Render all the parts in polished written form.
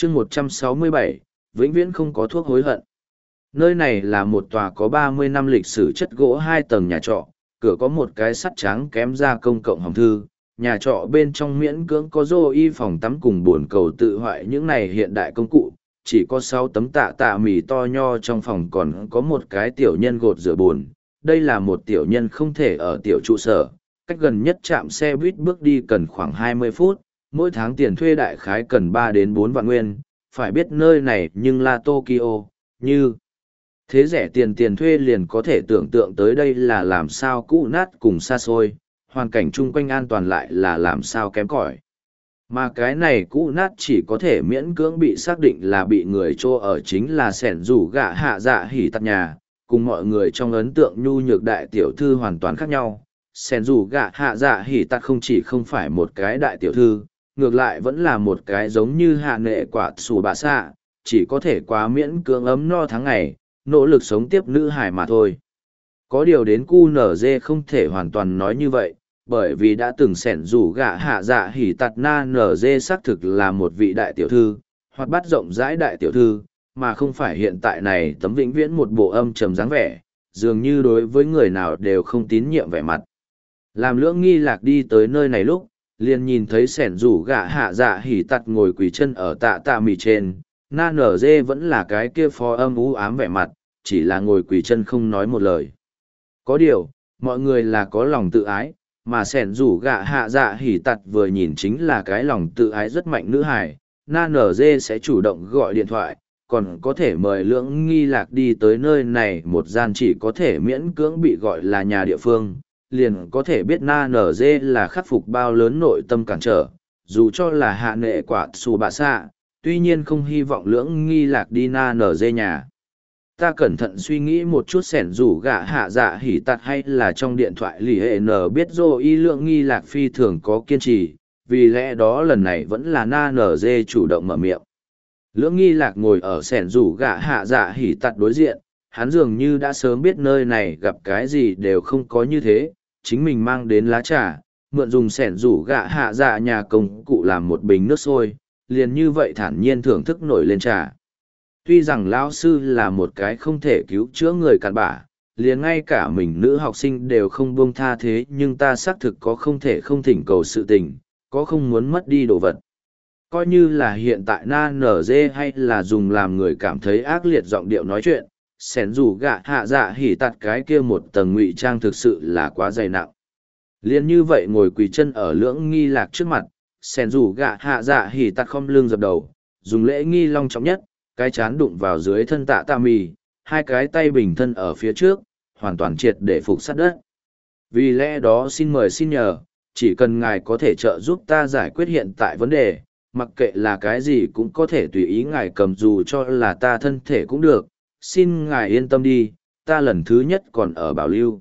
chương 167, vĩnh viễn không có thuốc hối hận. Nơi này là một tòa có 30 năm lịch sử chất gỗ 2 tầng nhà trọ, cửa có một cái sắt trắng kém ra công cộng hòm thư. Nhà trọ bên trong miễn cưỡng có rô y phòng tắm cùng bồn cầu tự hoại những này hiện đại công cụ, chỉ có 6 tấm tạ mì to nho trong phòng, còn có một cái tiểu nhân gột rửa bồn. Đây là một tiểu nhân không thể ở tiểu trụ sở, cách gần nhất trạm xe buýt bước đi cần khoảng 20 phút, mỗi tháng tiền thuê đại khái cần 3 đến 4 vạn nguyên, phải biết nơi này nhưng là Tokyo, như thế rẻ tiền thuê liền có thể tưởng tượng tới đây là làm sao cũ nát cùng xa xôi, hoàn cảnh chung quanh an toàn lại là làm sao kém cỏi. Mà cái này cũ nát chỉ có thể miễn cưỡng bị xác định là bị người trô ở chính là sẻn rủ gạ hạ dạ hỉ tắt nhà, cùng mọi người trong ấn tượng nhu nhược đại tiểu thư hoàn toàn khác nhau. Sẻn rủ gạ hạ dạ hỉ tắt không chỉ không phải một cái đại tiểu thư, ngược lại vẫn là một cái giống như hạ nệ quả xù bà xạ, chỉ có thể quá miễn cưỡng ấm no tháng ngày, nỗ lực sống tiếp nữ hài mà thôi. Có điều đến QNZ không thể hoàn toàn nói như vậy, bởi vì đã từng sẻn rủ gạ hạ dạ hỉ tạt na NG xác thực là một vị đại tiểu thư, hoặc bắt rộng rãi đại tiểu thư, mà không phải hiện tại này tấm vĩnh viễn một bộ âm trầm dáng vẻ, dường như đối với người nào đều không tín nhiệm vẻ mặt. Làm lưỡng nghi lạc đi tới nơi này lúc, liền nhìn thấy sẻn rủ gạ hạ dạ hỉ tạt ngồi quỳ chân ở tạ mì trên, na NG vẫn là cái kia phó âm u ám vẻ mặt, chỉ là ngồi quỳ chân không nói một lời. Có điều, mọi người là có lòng tự ái, mà sẻn rủ gạ hạ dạ hỉ tặt vừa nhìn chính là cái lòng tự ái rất mạnh nữ hài, na NG sẽ chủ động gọi điện thoại, còn có thể mời lưỡng nghi lạc đi tới nơi này một gian chỉ có thể miễn cưỡng bị gọi là nhà địa phương, liền có thể biết na NG là khắc phục bao lớn nội tâm cản trở, dù cho là hạ nệ quả xù bà xạ, tuy nhiên không hy vọng lưỡng nghi lạc đi na NG nhà. Ta cẩn thận suy nghĩ một chút sẻn rủ gạ hạ dạ hỉ tạt hay là trong điện thoại lì hệ n biết dô y lượng nghi lạc phi thường có kiên trì, vì lẽ đó lần này vẫn là na NG chủ động mở miệng. Lưỡng nghi lạc ngồi ở sẻn rủ gạ hạ dạ hỉ tạt đối diện, hắn dường như đã sớm biết nơi này gặp cái gì đều không có như thế, chính mình mang đến lá trà, mượn dùng sẻn rủ gạ hạ dạ nhà công cụ làm một bình nước sôi, liền như vậy thản nhiên thưởng thức nổi lên trà. Tuy rằng lão sư là một cái không thể cứu chữa người cặn bã, liền ngay cả mình nữ học sinh đều không buông tha, thế nhưng ta xác thực có không thể không thỉnh cầu sự tình, có không muốn mất đi đồ vật. Coi như là hiện tại na NG hay là dùng làm người cảm thấy ác liệt giọng điệu nói chuyện, sẻn rủ gạ hạ dạ hỉ tạt cái kia một tầng ngụy trang thực sự là quá dày nặng. Liên như vậy ngồi quỳ chân ở lưỡng nghi lạc trước mặt, sẻn rủ gạ hạ dạ hỉ tạt khom lưng dập đầu, dùng lễ nghi long trọng nhất, cái chán đụng vào dưới thân tạ mì, hai cái tay bình thân ở phía trước, hoàn toàn triệt để phục sát đất. Vì lẽ đó xin mời xin nhờ, chỉ cần ngài có thể trợ giúp ta giải quyết hiện tại vấn đề, mặc kệ là cái gì cũng có thể tùy ý ngài cầm, dù cho là ta thân thể cũng được, xin ngài yên tâm đi, ta lần thứ nhất còn ở bảo lưu.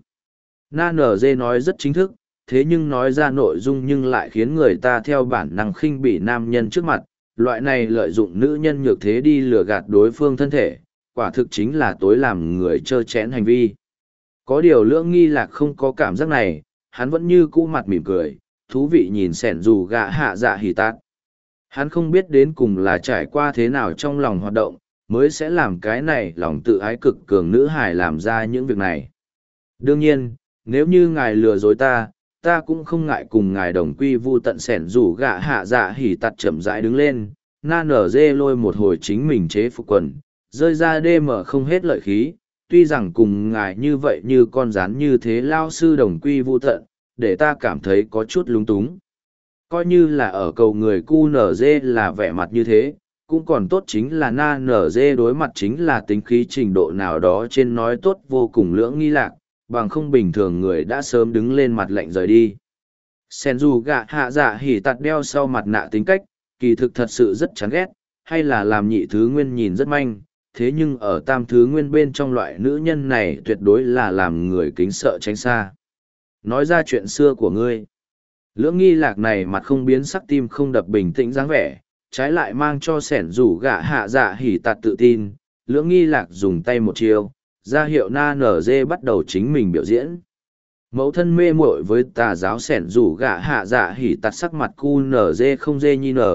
Na NG nói rất chính thức, thế nhưng nói ra nội dung nhưng lại khiến người ta theo bản năng khinh bỉ nam nhân trước mặt. Loại này lợi dụng nữ nhân nhược thế đi lừa gạt đối phương thân thể, quả thực chính là tối làm người trơ chẽn hành vi. Có điều lưỡng nghi lạc không có cảm giác này, hắn vẫn như cũ mặt mỉm cười, thú vị nhìn sẻn rủ gạ hạ dạ hỉ tạt. Hắn không biết đến cùng là trải qua thế nào trong lòng hoạt động, mới sẽ làm cái này lòng tự ái cực cường nữ hài làm ra những việc này. Đương nhiên, nếu như ngài lừa dối ta cũng không ngại cùng ngài đồng quy vu tận. Sẻn rủ gạ hạ dạ hỉ tạt chậm rãi đứng lên, na NG lôi một hồi chính mình chế phục quần, rơi ra đêm mở không hết lợi khí, tuy rằng cùng ngài như vậy như con rắn như thế lao sư đồng quy vu tận, để ta cảm thấy có chút lung túng. Coi như là ở cầu người QNZ là vẻ mặt như thế, cũng còn tốt, chính là na NG đối mặt chính là tính khí trình độ nào đó trên nói tốt vô cùng lưỡng nghi lạc, bằng không bình thường người đã sớm đứng lên mặt lạnh rời đi. Sen dù gạ hạ dạ hỉ tạt đeo sau mặt nạ tính cách, kỳ thực thật sự rất chán ghét, hay là làm nhị thứ nguyên nhìn rất manh, thế nhưng ở tam thứ nguyên bên trong loại nữ nhân này tuyệt đối là làm người kính sợ tránh xa. Nói ra chuyện xưa của ngươi. Lưỡng nghi lạc này mặt không biến sắc, tim không đập, bình tĩnh dáng vẻ, trái lại mang cho sẻn rủ gạ hạ dạ hỉ tạt tự tin. Lưỡng nghi lạc dùng tay một chiêu, ra hiệu na NG bắt đầu chính mình biểu diễn. Mẫu thân mê muội với tà giáo sẻn rủ gạ hạ dạ hỉ tạt sắc mặt cu NG không dê nhi nở,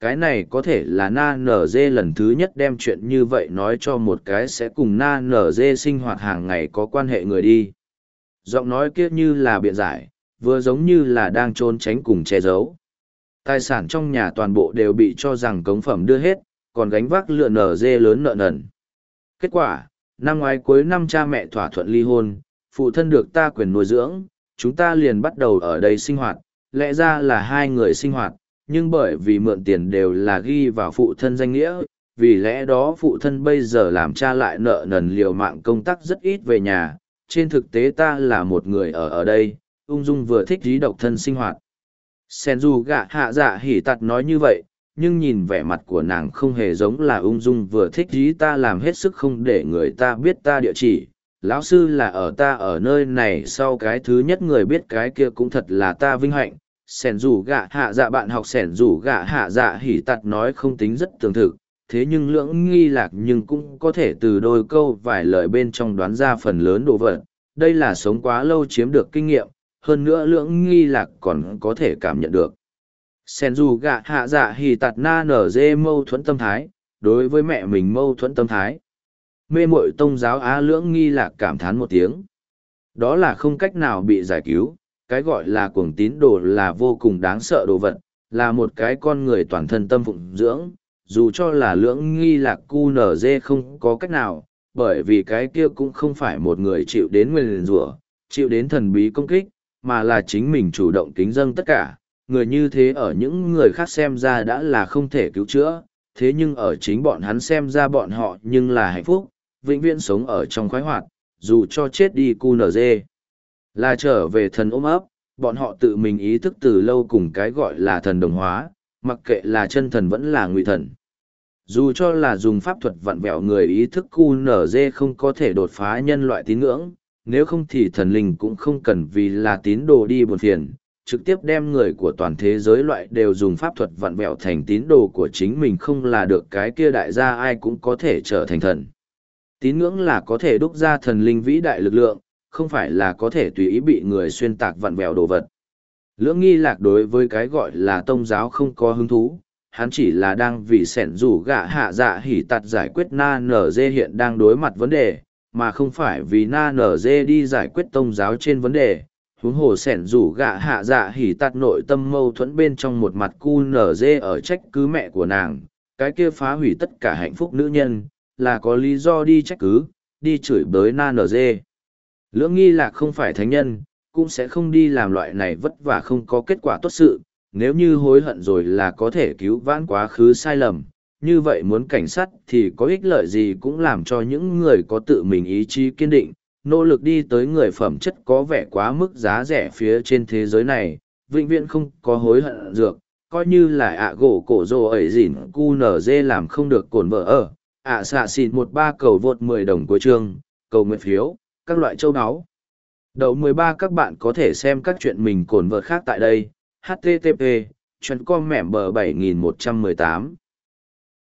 Cái này có thể là na nở dê lần thứ nhất đem chuyện như vậy nói cho một cái sẽ cùng na nở dê sinh hoạt hàng ngày có quan hệ người đi. Giọng nói kia như là biện giải, vừa giống như là đang trốn tránh cùng che giấu. Tài sản trong nhà toàn bộ đều bị cho rằng cống phẩm đưa hết, còn gánh vác lựa nở dê lớn nợ nần. Kết quả, năm ngoái cuối năm cha mẹ thỏa thuận ly hôn, phụ thân được ta quyền nuôi dưỡng, chúng ta liền bắt đầu ở đây sinh hoạt, lẽ ra là hai người sinh hoạt, nhưng bởi vì mượn tiền đều là ghi vào phụ thân danh nghĩa, vì lẽ đó phụ thân bây giờ làm cha lại nợ nần liều mạng công tác rất ít về nhà, trên thực tế ta là một người ở đây, ung dung vừa thích dí độc thân sinh hoạt. Sen dù gạ hạ dạ hỉ tặt nói như vậy, nhưng nhìn vẻ mặt của nàng không hề giống là ung dung vừa thích dí, ta làm hết sức không để người ta biết ta địa chỉ. Lão sư là ở ta ở nơi này sau cái thứ nhất người biết cái kia cũng thật là ta vinh hạnh. Sẻn rủ gạ hạ dạ bạn học sẻn rủ gạ hạ dạ hỉ tặt nói không tính rất tường thực, thế nhưng lưỡng nghi lạc nhưng cũng có thể từ đôi câu vài lời bên trong đoán ra phần lớn đồ vật. Đây là sống quá lâu chiếm được kinh nghiệm, hơn nữa lưỡng nghi lạc còn có thể cảm nhận được. Sẻn rủ gạ hạ dạ hỉ tặt na nở dê mâu thuẫn tâm thái, đối với mẹ mình mâu thuẫn tâm thái. Mê mội tông giáo á lưỡng nghi lạc cảm thán một tiếng. Đó là không cách nào bị giải cứu, cái gọi là cuồng tín đồ là vô cùng đáng sợ đồ vật, là một cái con người toàn thân tâm phụng dưỡng, dù cho là lưỡng nghi lạc cu nở dê không có cách nào, bởi vì cái kia cũng không phải một người chịu đến nguyền rủa, chịu đến thần bí công kích, mà là chính mình chủ động kính dâng tất cả, người như thế ở những người khác xem ra đã là không thể cứu chữa, thế nhưng ở chính bọn hắn xem ra bọn họ nhưng là hạnh phúc, vĩnh viễn sống ở trong khoái hoạt, dù cho chết đi cu nở dê. Là trở về thần ôm ấp, bọn họ tự mình ý thức từ lâu cùng cái gọi là thần đồng hóa, mặc kệ là chân thần vẫn là ngụy thần. Dù cho là dùng pháp thuật vặn vẹo người ý thức QNZ không có thể đột phá nhân loại tín ngưỡng, nếu không thì thần linh cũng không cần vì là tín đồ đi buồn phiền, trực tiếp đem người của toàn thế giới loại đều dùng pháp thuật vặn vẹo thành tín đồ của chính mình, không là được cái kia đại gia ai cũng có thể trở thành thần. Tín ngưỡng là có thể đúc ra thần linh vĩ đại lực lượng, không phải là có thể tùy ý bị người xuyên tạc vặn vẹo đồ vật. Lưỡng nghi lạc đối với cái gọi là tông giáo không có hứng thú, hắn chỉ là đang vì sẻn rủ gạ hạ dạ hỉ tạt giải quyết na nở dê hiện đang đối mặt vấn đề, mà không phải vì na nở dê đi giải quyết tông giáo trên vấn đề. Huống hồ sẻn rủ gạ hạ dạ hỉ tạt nội tâm mâu thuẫn bên trong một mặt cu nở dê ở trách cứ mẹ của nàng, cái kia phá hủy tất cả hạnh phúc nữ nhân, là có lý do đi trách cứ, đi chửi bới na nở dê. Lưỡng nghi lạc không phải thánh nhân, cũng sẽ không đi làm loại này vất vả không có kết quả tốt sự, nếu như hối hận rồi là có thể cứu vãn quá khứ sai lầm, như vậy muốn cảnh sát thì có ích lợi gì, cũng làm cho những người có tự mình ý chí kiên định, nỗ lực đi tới người phẩm chất có vẻ quá mức giá rẻ phía trên thế giới này, vĩnh viễn không có hối hận dược, coi như là gỗ cổ rồ ấy dỉn cu nở dê làm không được cồn vợ ở, xạ xịn 13 cầu vượt 10 đồng cuối chương, cầu nguyện phiếu, các loại châu áo. Đầu 13 các bạn có thể xem các chuyện mình cồn vợ khác tại đây, http://com mẻm bờ 7118